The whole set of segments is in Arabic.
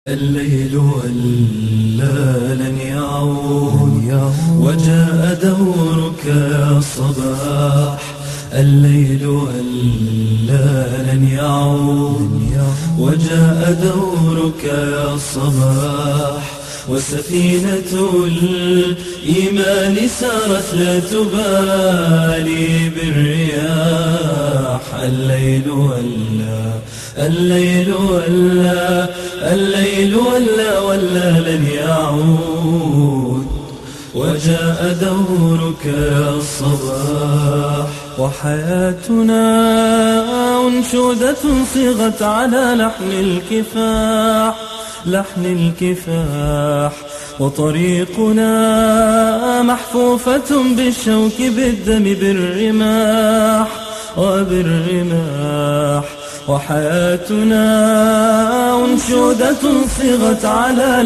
الليل ولا لن يعود وجاء دورك يا صباح. الليل ولا لن يعود وجاء دورك يا صباح. وسفينة الإيمان سارت لا تبالي بالرياح. الليل ولا لن يعود وجاء دورك يا صباح. وحياتنا أنشودة صيغت على لحن الكفاح. وطريقنا محفوفة بالشوك بالدم بالرماح. وحياتنا أنشودة صيغت على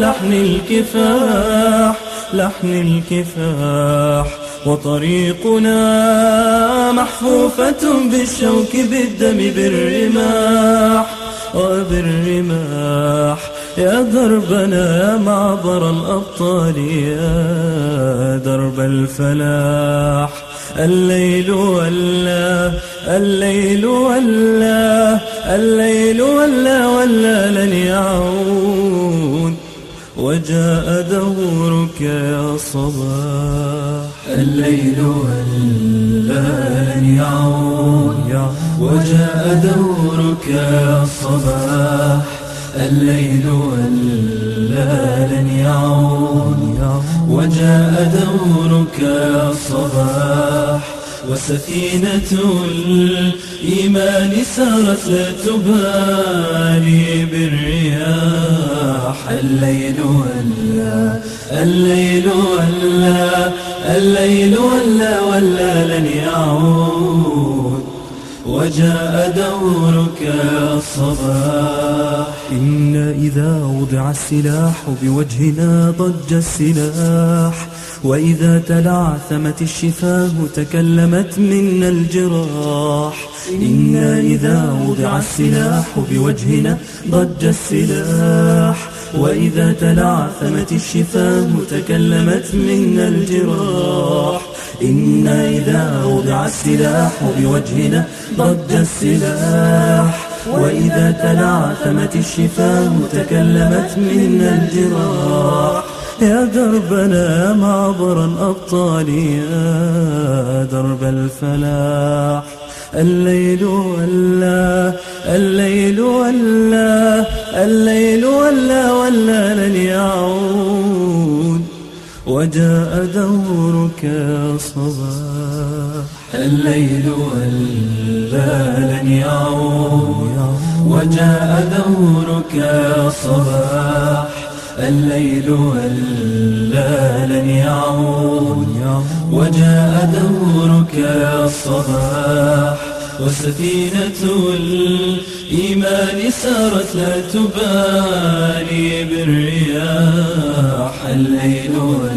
لحن الكفاح. وطريقنا محفوفة بالشوك بالدم بالرماح. يا دربنا يا معبر الأبطال يا درب الفلاح. الليل ولا لن يعود وجاء دورك يا صباح. الليل ولا لن يعود وجاء دورك يا صباح. الليل ولا لن يعود وجاء دورك يا صباح. وسفينة الإيمان سارت لا تبالي بالرياح. الليل ولا لن يعود وجاء دورك يا صباح. إن إذا وضع السلاح بوجهنا ضج السلاح. وإذا تلعثمت الشفاه تكلمت منا الجراح. إن إذا وضع السلاح بوجهنا ضج السلاح. وإذا تلعثمت الشفاه تكلمت منا الجراح. إن إذا وضع السلاح بوجهنا ضج السلاح. وإذا تلعثمت الشفاه تكلمت منا الجراح. يا دربنا يا معبر الأبطال يا درب الفلاح. الليل ولا لن يعود وجاء دورك يا صباح. الليل ولا لن يعود وجاء دورك يا صباح. الليل ولا لن يعود وجاء دورك يا صباح. وسفينة الإيمان سارت لا تبالي بالرياح. الليل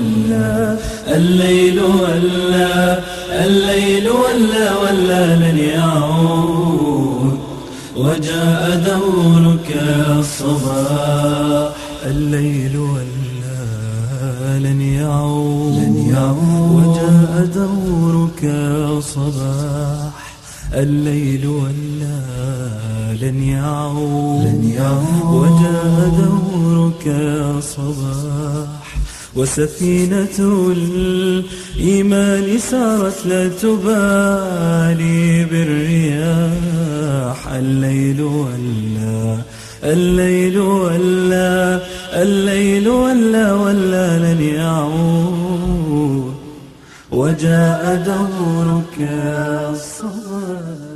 ولا لن يعود وجاء دورك يا صباح. الليل ولا لن يعود وجاء دورك يا صباح. الليل ولا لن يعود وجاء دورك يا صباح. وسفينة الإيمان سارت لا تبالي بالرياح. الليل ولا لن يعود وجاء دورك يا صباح.